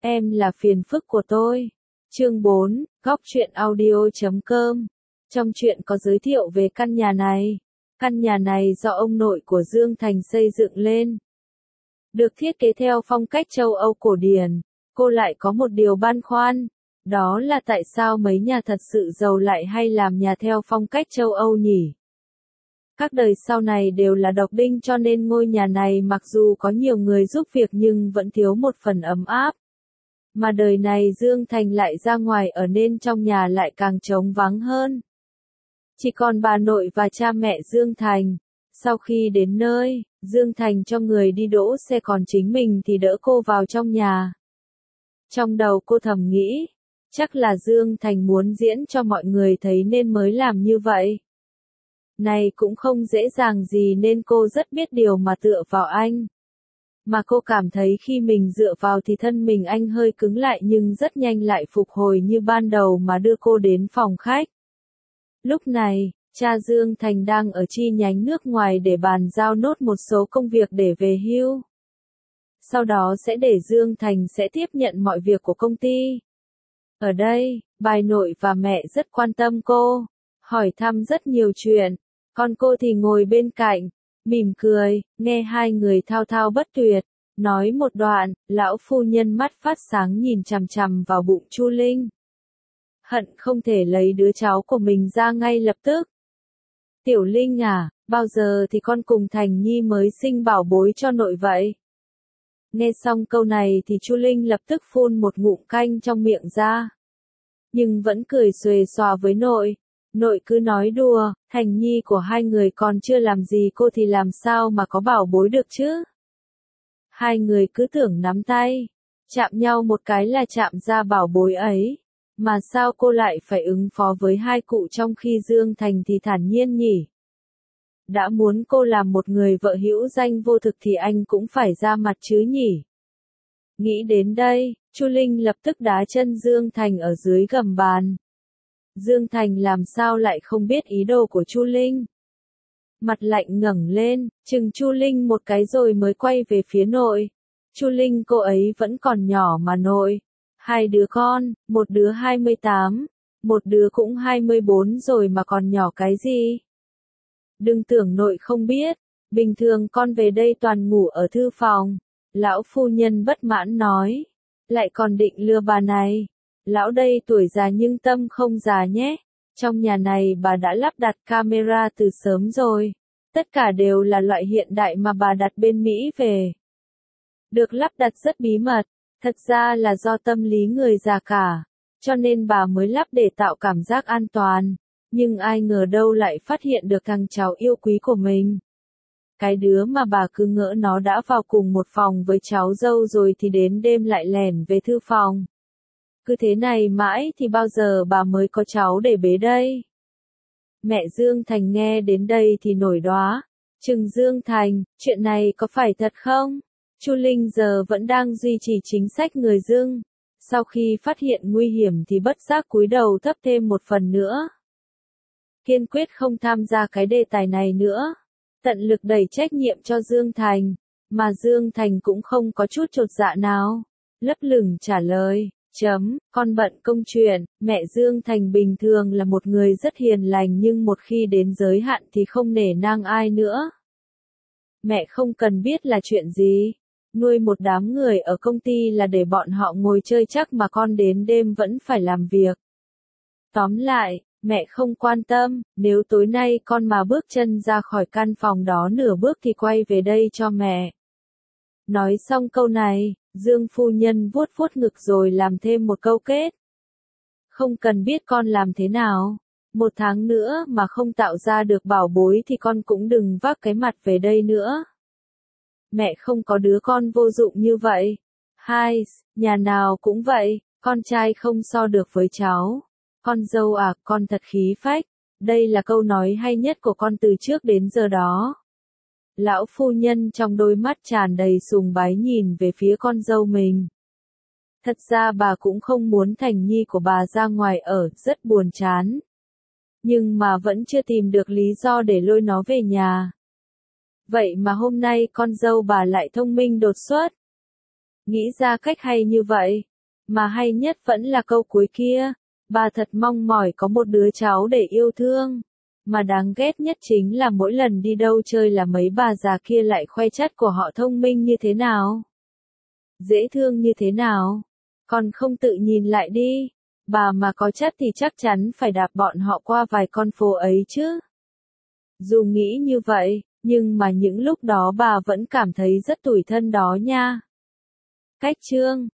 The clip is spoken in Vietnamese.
Em là phiền phức của tôi. Chương 4, góc truyện audio.com. Trong truyện có giới thiệu về căn nhà này. Căn nhà này do ông nội của Dương Thành xây dựng lên. Được thiết kế theo phong cách châu Âu cổ điển. Cô lại có một điều băn khoăn. Đó là tại sao mấy nhà thật sự giàu lại hay làm nhà theo phong cách châu Âu nhỉ? Các đời sau này đều là độc đinh cho nên ngôi nhà này mặc dù có nhiều người giúp việc nhưng vẫn thiếu một phần ấm áp. Mà đời này Dương Thành lại ra ngoài ở nên trong nhà lại càng trống vắng hơn. Chỉ còn bà nội và cha mẹ Dương Thành. Sau khi đến nơi, Dương Thành cho người đi đỗ xe còn chính mình thì đỡ cô vào trong nhà. Trong đầu cô thầm nghĩ, chắc là Dương Thành muốn diễn cho mọi người thấy nên mới làm như vậy. Này cũng không dễ dàng gì nên cô rất biết điều mà tựa vào anh. Mà cô cảm thấy khi mình dựa vào thì thân mình anh hơi cứng lại nhưng rất nhanh lại phục hồi như ban đầu mà đưa cô đến phòng khách. Lúc này, cha Dương Thành đang ở chi nhánh nước ngoài để bàn giao nốt một số công việc để về hưu. Sau đó sẽ để Dương Thành sẽ tiếp nhận mọi việc của công ty. Ở đây, bà nội và mẹ rất quan tâm cô, hỏi thăm rất nhiều chuyện, còn cô thì ngồi bên cạnh, mỉm cười, nghe hai người thao thao bất tuyệt, nói một đoạn, lão phu nhân mắt phát sáng nhìn chằm chằm vào bụng Chu Linh. Hận không thể lấy đứa cháu của mình ra ngay lập tức. Tiểu Linh à, bao giờ thì con cùng Thành Nhi mới sinh bảo bối cho nội vậy? Nghe xong câu này thì Chu Linh lập tức phun một ngụm canh trong miệng ra. Nhưng vẫn cười xuề xòa với nội. Nội cứ nói đùa, Thành Nhi của hai người còn chưa làm gì cô thì làm sao mà có bảo bối được chứ? Hai người cứ tưởng nắm tay, chạm nhau một cái là chạm ra bảo bối ấy. Mà sao cô lại phải ứng phó với hai cụ trong khi Dương Thành thì thản nhiên nhỉ? Đã muốn cô làm một người vợ hữu danh vô thực thì anh cũng phải ra mặt chứ nhỉ? Nghĩ đến đây, Chu Linh lập tức đá chân Dương Thành ở dưới gầm bàn. Dương Thành làm sao lại không biết ý đồ của Chu Linh? Mặt lạnh ngẩng lên, chừng Chu Linh một cái rồi mới quay về phía nội. Chu Linh cô ấy vẫn còn nhỏ mà nội. Hai đứa con, một đứa 28, một đứa cũng 24 rồi mà còn nhỏ cái gì? Đừng tưởng nội không biết, bình thường con về đây toàn ngủ ở thư phòng. Lão phu nhân bất mãn nói, lại còn định lừa bà này. Lão đây tuổi già nhưng tâm không già nhé. Trong nhà này bà đã lắp đặt camera từ sớm rồi. Tất cả đều là loại hiện đại mà bà đặt bên Mỹ về. Được lắp đặt rất bí mật. Thật ra là do tâm lý người già cả. Cho nên bà mới lắp để tạo cảm giác an toàn. Nhưng ai ngờ đâu lại phát hiện được thằng cháu yêu quý của mình. Cái đứa mà bà cứ ngỡ nó đã vào cùng một phòng với cháu dâu rồi thì đến đêm lại lẻn về thư phòng. Cứ thế này mãi thì bao giờ bà mới có cháu để bế đây? Mẹ Dương Thành nghe đến đây thì nổi đoá. Chừng Dương Thành, chuyện này có phải thật không? Chu Linh giờ vẫn đang duy trì chính sách người dưng. Sau khi phát hiện nguy hiểm thì bất giác cúi đầu thấp thêm một phần nữa. Kiên quyết không tham gia cái đề tài này nữa. Tận lực đẩy trách nhiệm cho Dương Thành. Mà Dương Thành cũng không có chút chột dạ nào. Lấp lửng trả lời. Con bận công chuyện, mẹ Dương Thành bình thường là một người rất hiền lành nhưng một khi đến giới hạn thì không nể nang ai nữa. Mẹ không cần biết là chuyện gì. Nuôi một đám người ở công ty là để bọn họ ngồi chơi chắc mà con đến đêm vẫn phải làm việc. Tóm lại, mẹ không quan tâm, nếu tối nay con mà bước chân ra khỏi căn phòng đó nửa bước thì quay về đây cho mẹ. Nói xong câu này, Dương phu nhân vuốt vuốt ngực rồi làm thêm một câu kết. Không cần biết con làm thế nào. 1 tháng nữa mà không tạo ra được bảo bối thì con cũng đừng vác cái mặt về đây nữa. Mẹ không có đứa con vô dụng như vậy. Nhà nào cũng vậy, con trai không so được với cháu. Con dâu à, con thật khí phách. Đây là câu nói hay nhất của con từ trước đến giờ đó. Lão phu nhân trong đôi mắt tràn đầy sùng bái nhìn về phía con dâu mình. Thật ra bà cũng không muốn Thành Nhi của bà ra ngoài ở, rất buồn chán. Nhưng mà vẫn chưa tìm được lý do để lôi nó về nhà. Vậy mà hôm nay con dâu bà lại thông minh đột xuất. Nghĩ ra cách hay như vậy, Mà hay nhất vẫn là câu cuối kia, bà thật mong mỏi có một đứa cháu để yêu thương. Mà đáng ghét nhất chính là mỗi lần đi đâu chơi là mấy bà già kia lại khoe chất của họ thông minh như thế nào, dễ thương như thế nào. Còn không tự nhìn lại đi, bà mà có chất thì chắc chắn phải đạp bọn họ qua vài con phố ấy chứ. Dù nghĩ như vậy, nhưng mà những lúc đó bà vẫn cảm thấy rất tủi thân đó nha. Cách chương